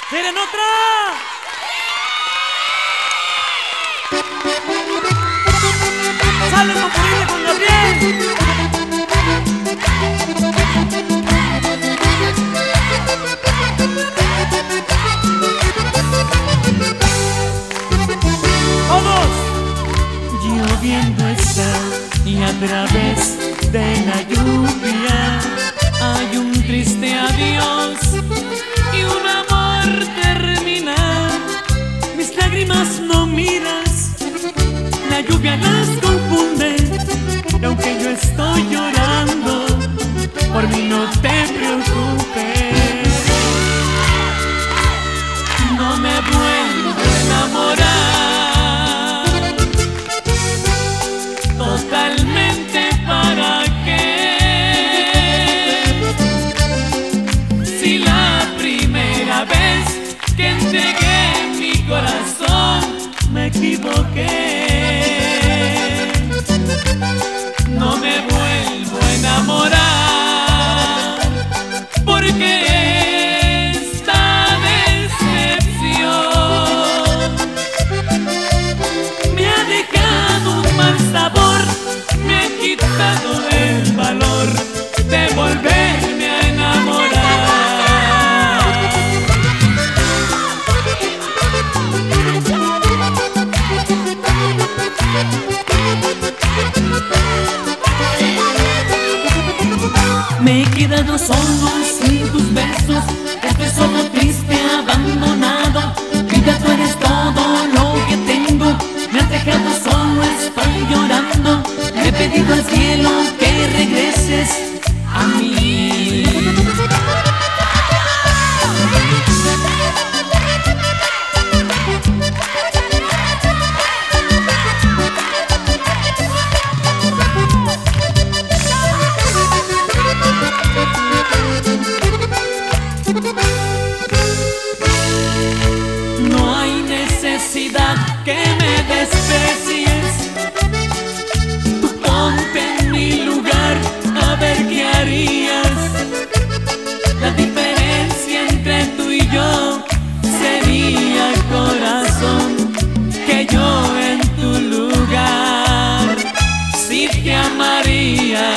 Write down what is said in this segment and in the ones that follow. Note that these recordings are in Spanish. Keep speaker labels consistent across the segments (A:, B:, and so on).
A: ¿Quieren otra? ¡Sale Popurrí con Gabriel! ¡Todos!
B: Lloviendo está y a través de la lluvia hay un triste adiós y un amor terminal. Mis lágrimas no miras, la lluvia las confunde, y aunque yo estoy llorando, por mí no te preocupes. No me vuelvo a enamorar totalmente, ¿para qué? Si la primera vez que entregué mi corazón me equivoqué. No me vuelvo a enamorar porque esta decepción me ha dejado un mal sabor, me ha quitado el valor de volverme a enamorar. Me he quedado solo sin tus besos, estoy solo, triste, abandonado. Vida, tú eres todo lo que tengo, me has dejado solo, estoy llorando. Le he pedido al cielo que regreses a mí. No hay necesidad que me desprecies, tú ponte en mi lugar a ver qué harías. La diferencia entre tú y yo sería, corazón, que yo en tu lugar sí te amaría.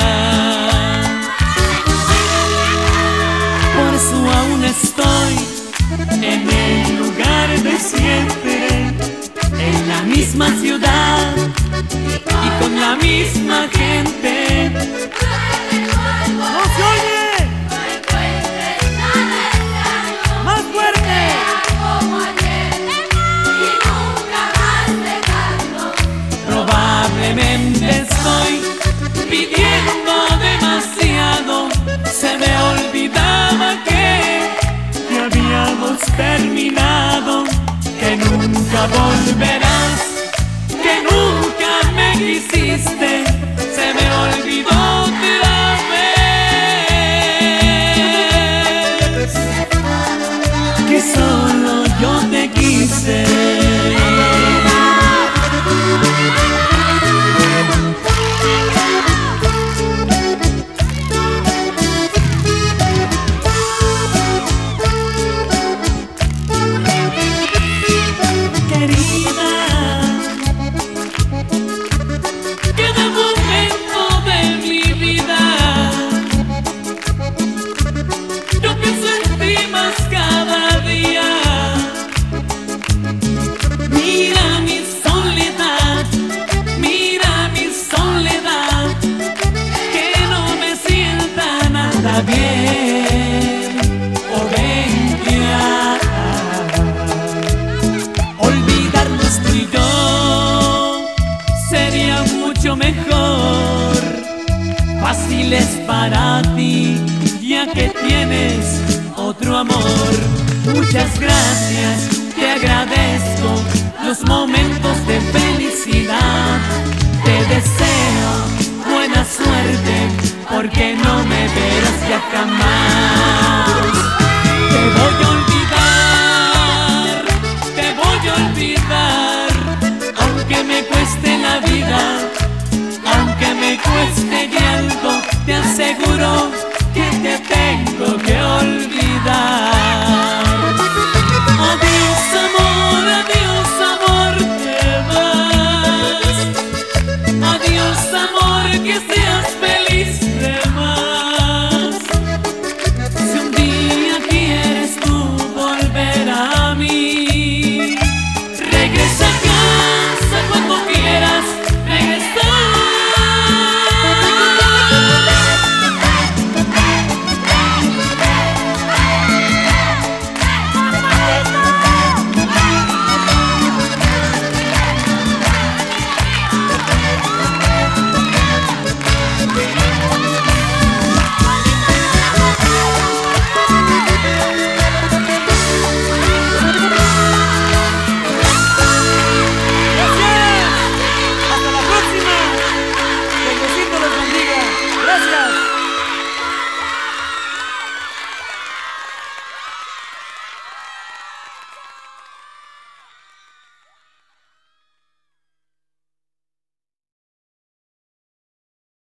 B: Por eso aún estoy en el lugar de siempre, en la misma ciudad y con la misma gente.
A: ¡No se oye! ¡Más fuerte!
B: Probablemente estoy pidiendo demasiado, se me olvidaba que habíamos terminado, que nunca volverás, que nunca me quisiste, se me olvidó otra vez, que solo yo te quise. Bien, o venga, olvidarnos tú y yo sería mucho mejor. Fácil es para ti, ya que tienes otro amor. Muchas gracias, te agradezco los momentos de felicidad. Te deseo buena suerte, porque no me verás